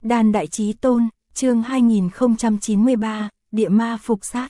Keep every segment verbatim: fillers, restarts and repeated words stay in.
Đan Đại Chí Tôn, chương hai nghìn không trăm chín mươi ba, Địa Ma Phục Sát.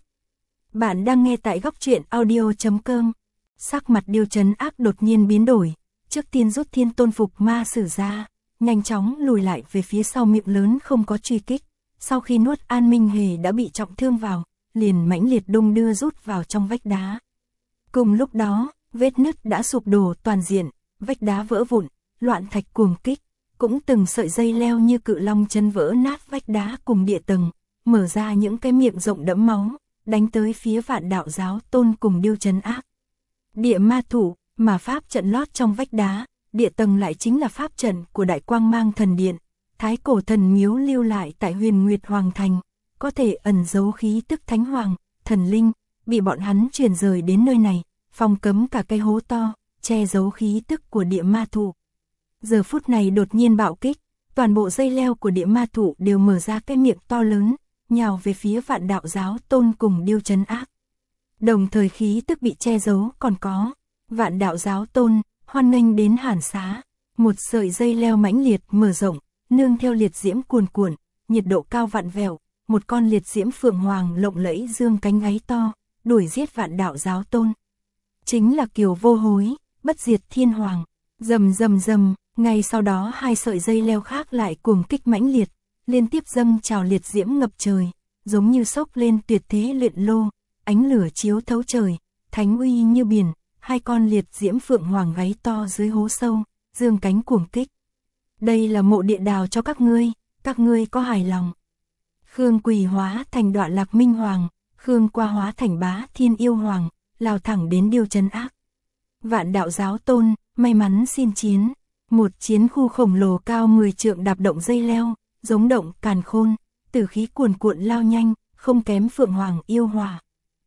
Bạn đang nghe tại góc truyện audio chấm com. Sắc mặt Điêu Trấn Ác đột nhiên biến đổi, trước tiên rút Thiên Tôn Phục Ma sử ra, nhanh chóng lùi lại về phía sau, miệng lớn không có truy kích. Sau khi nuốt An Minh Hề đã bị trọng thương vào, liền mãnh liệt đung đưa rút vào trong vách đá. Cùng lúc đó, vết nứt đã sụp đổ toàn diện, vách đá vỡ vụn, loạn thạch cuồng kích, cũng từng sợi dây leo như cự long chân vỡ nát vách đá cùng địa tầng, mở ra những cái miệng rộng đẫm máu, đánh tới phía Vạn Đạo Giáo Tôn cùng Điêu Trấn Ác. Địa ma thủ, mà pháp trận lót trong vách đá, địa tầng lại chính là pháp trận của Đại Quang Mang Thần Điện, thái cổ thần miếu lưu lại tại Huyền Nguyệt Hoàng Thành, có thể ẩn giấu khí tức thánh hoàng, thần linh, bị bọn hắn chuyển rời đến nơi này, phong cấm cả cây hố to, che giấu khí tức của địa ma thụ. Giờ phút này đột nhiên bạo kích, toàn bộ dây leo của địa ma thụ đều mở ra cái miệng to lớn, nhào về phía Vạn Đạo Giáo Tôn cùng Điêu Trấn Ác. Đồng thời khí tức bị che giấu còn có, Vạn Đạo Giáo Tôn, hoan nghênh đến Hàn Xá, một sợi dây leo mãnh liệt mở rộng, nương theo liệt diễm cuồn cuộn, nhiệt độ cao vặn vẹo, một con liệt diễm phượng hoàng lộng lẫy dương cánh gáy to, đuổi giết Vạn Đạo Giáo Tôn. Chính là Kiều Vô Hối, Bất Diệt Thiên Hoàng. Rầm rầm rầm, ngay sau đó hai sợi dây leo khác lại cuồng kích mãnh liệt, liên tiếp dâng trào liệt diễm ngập trời, giống như sốc lên tuyệt thế luyện lô, ánh lửa chiếu thấu trời, thánh uy như biển, hai con liệt diễm phượng hoàng gáy to dưới hố sâu, dương cánh cuồng kích. Đây là mộ địa đào cho các ngươi, các ngươi có hài lòng? Khương Quỳ hóa thành Đoạn Lạc Minh Hoàng, Khương Qua hóa thành Bá Thiên Yêu Hoàng, lao thẳng đến Điêu Trấn Ác. Vạn Đạo Giáo Tôn, may mắn xin chiến. Một chiến khu khổng lồ cao mười trượng đạp động dây leo, giống động càn khôn, tử khí cuồn cuộn lao nhanh, không kém Phượng Hoàng Yêu Hỏa.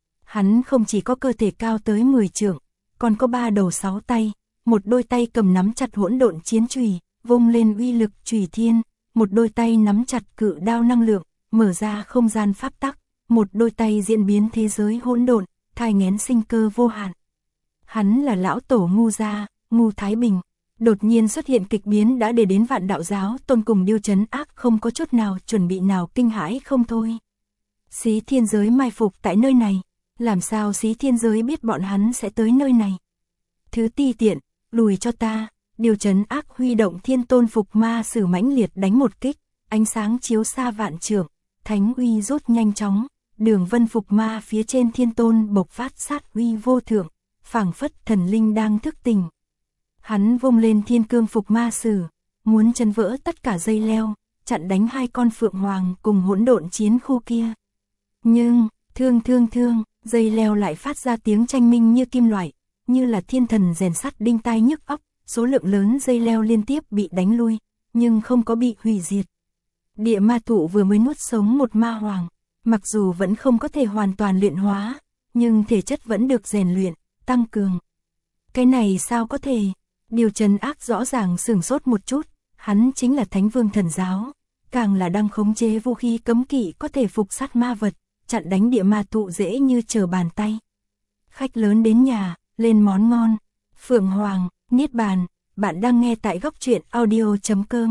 Hắn không chỉ có cơ thể cao tới mười trượng, còn có ba đầu sáu tay, một đôi tay cầm nắm chặt hỗn độn chiến chùy, vung lên uy lực chùy thiên, một đôi tay nắm chặt cự đao năng lượng, mở ra không gian pháp tắc, một đôi tay diễn biến thế giới hỗn độn, thai nghén sinh cơ vô hạn. Hắn là lão tổ Ngu gia, Ngu Thái Bình. Đột nhiên xuất hiện kịch biến đã để đến Vạn Đạo Giáo Tôn cùng Điêu Trấn Ác không có chút nào chuẩn bị nào kinh hãi không thôi. Xí Thiên Giới mai phục tại nơi này, làm sao Xí Thiên Giới biết bọn hắn sẽ tới nơi này? Thứ ti tiện, lùi cho ta. Điêu Trấn Ác huy động Thiên Tôn Phục Ma sử mãnh liệt đánh một kích, ánh sáng chiếu xa vạn trượng, thánh uy rút nhanh chóng, đường vân Phục Ma phía trên Thiên Tôn bộc phát sát uy vô thượng, phảng phất thần linh đang thức tỉnh. Hắn vung lên Thiên Cương Phục Ma sử, muốn chấn vỡ tất cả dây leo, chặn đánh hai con phượng hoàng cùng hỗn độn chiến khu kia. Nhưng, thương thương thương, dây leo lại phát ra tiếng tranh minh như kim loại, như là thiên thần rèn sắt đinh tai nhức óc, số lượng lớn dây leo liên tiếp bị đánh lui, nhưng không có bị hủy diệt. Địa ma thụ vừa mới nuốt sống một ma hoàng, mặc dù vẫn không có thể hoàn toàn luyện hóa, nhưng thể chất vẫn được rèn luyện, tăng cường. Cái này sao có thể? Điêu Trấn Ác rõ ràng sửng sốt một chút, hắn chính là Thánh Vương Thần Giáo, càng là đang khống chế vũ khí cấm kỵ có thể phục sát ma vật, chặn đánh địa ma thụ dễ như trở bàn tay. Khách lớn đến nhà, lên món ngon. Phượng Hoàng, Niết Bàn, bạn đang nghe tại góc truyện audio chấm com.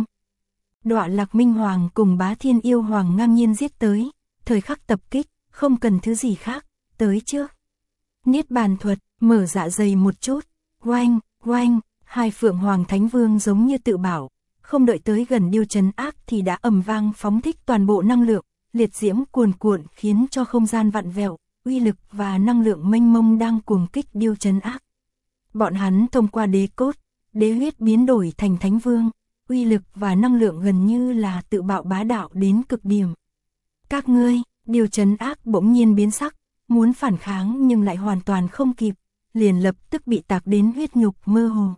Đoạn Lạc Minh Hoàng cùng Bá Thiên Yêu Hoàng ngang nhiên giết tới, thời khắc tập kích, không cần thứ gì khác, tới trước. Niết Bàn thuật, mở dạ dày một chút, oanh, oanh. Hai Phượng Hoàng Thánh Vương giống như tự bảo, không đợi tới gần Điêu Trấn Ác thì đã ầm vang phóng thích toàn bộ năng lượng, liệt diễm cuồn cuộn khiến cho không gian vặn vẹo, uy lực và năng lượng mênh mông đang cuồng kích Điêu Trấn Ác. Bọn hắn thông qua đế cốt, đế huyết biến đổi thành Thánh Vương, uy lực và năng lượng gần như là tự bạo bá đạo đến cực điểm. Các ngươi, Điêu Trấn Ác bỗng nhiên biến sắc, muốn phản kháng nhưng lại hoàn toàn không kịp, liền lập tức bị tạc đến huyết nhục mơ hồ.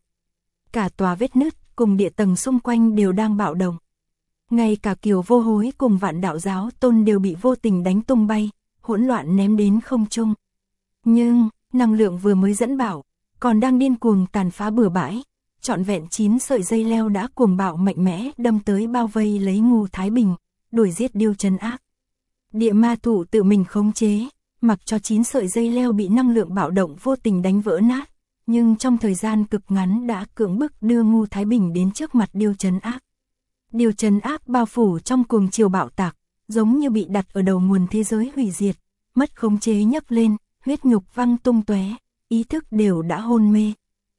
Cả tòa vết nứt cùng địa tầng xung quanh đều đang bạo động. Ngay cả Kiều Vô Hối cùng Vạn Đạo Giáo Tôn đều bị vô tình đánh tung bay, hỗn loạn ném đến không trung. Nhưng, năng lượng vừa mới dẫn bạo, còn đang điên cuồng tàn phá bừa bãi, trọn vẹn chín sợi dây leo đã cuồng bạo mạnh mẽ đâm tới bao vây lấy Ngu Thái Bình, đuổi giết Điêu Trấn Ác. Địa ma thụ tự mình khống chế, mặc cho chín sợi dây leo bị năng lượng bạo động vô tình đánh vỡ nát, nhưng trong thời gian cực ngắn đã cưỡng bức đưa Ngu Thái Bình đến trước mặt Điêu Trấn Ác. Điều trấn áp bao phủ trong cuồng chiều bạo tạc, giống như bị đặt ở đầu nguồn thế giới hủy diệt, mất khống chế nhấc lên, huyết nhục văng tung tóe, ý thức đều đã hôn mê.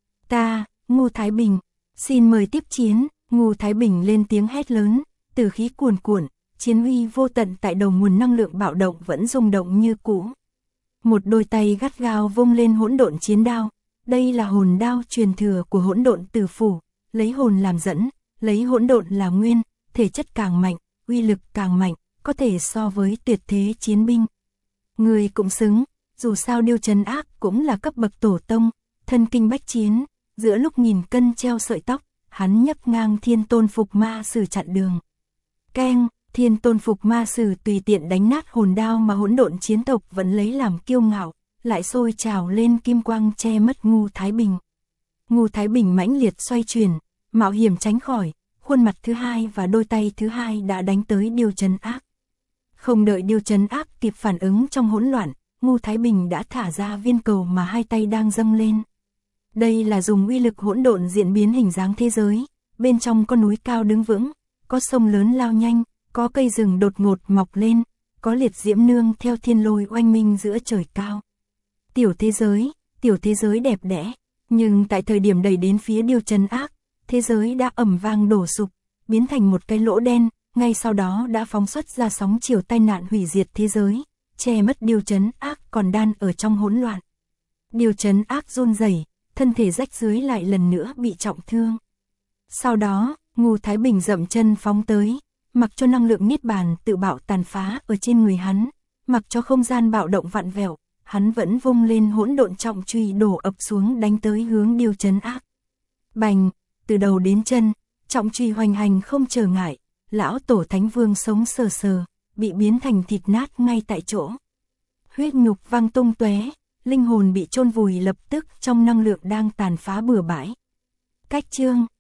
Ta, Ngô Thái Bình, xin mời tiếp chiến. Ngô Thái Bình lên tiếng hét lớn, tử khí cuồn cuộn, chiến uy vô tận tại đầu nguồn năng lượng bạo động vẫn rung động như cũ. Một đôi tay gắt gao vung lên hỗn độn chiến đao, đây là hồn đao truyền thừa của hỗn độn tử phủ, lấy hồn làm dẫn, lấy hỗn độn làm nguyên, thể chất càng mạnh, uy lực càng mạnh, có thể so với tuyệt thế chiến binh. Người cũng xứng, dù sao Điêu Trấn Ác cũng là cấp bậc tổ tông, thân kinh bách chiến, giữa lúc nghìn cân treo sợi tóc, hắn nhấc ngang Thiên Tôn Phục Ma Sử chặn đường. Keng, Thiên Tôn Phục Ma Sử tùy tiện đánh nát hồn đao mà hỗn độn chiến tộc vẫn lấy làm kiêu ngạo, lại sôi trào lên kim quang che mất Ngô Thái Bình. Ngô Thái Bình mãnh liệt xoay chuyển, mạo hiểm tránh khỏi, khuôn mặt thứ hai và đôi tay thứ hai đã đánh tới Điêu Trấn Ác. Không đợi Điêu Trấn Ác kịp phản ứng trong hỗn loạn, Ngô Thái Bình đã thả ra viên cầu mà hai tay đang dâng lên. Đây là dùng uy lực hỗn độn diễn biến hình dáng thế giới, bên trong có núi cao đứng vững, có sông lớn lao nhanh, có cây rừng đột ngột mọc lên, có liệt diễm nương theo thiên lôi oanh minh giữa trời cao. Tiểu thế giới, tiểu thế giới đẹp đẽ, nhưng tại thời điểm đẩy đến phía Điêu Trấn Ác, thế giới đã ầm vang đổ sụp, biến thành một cái lỗ đen, ngay sau đó đã phóng xuất ra sóng chiều tai nạn hủy diệt thế giới, che mất Điêu Trấn Ác còn đan ở trong hỗn loạn. Điêu Trấn Ác run rẩy, thân thể rách dưới lại lần nữa bị trọng thương. Sau đó, Ngô Thái Bình dậm chân phóng tới, mặc cho năng lượng niết bàn tự bạo tàn phá ở trên người hắn, mặc cho không gian bạo động vặn vẹo, hắn vẫn vung lên hỗn độn trọng chùy đổ ập xuống đánh tới hướng Điêu Trấn Ác. Bành, từ đầu đến chân, trọng chùy hoành hành không trở ngại, lão tổ Thánh Vương sống sờ sờ, bị biến thành thịt nát ngay tại chỗ. Huyết nhục văng tung tóe, linh hồn bị chôn vùi lập tức trong năng lượng đang tàn phá bừa bãi. Cách chương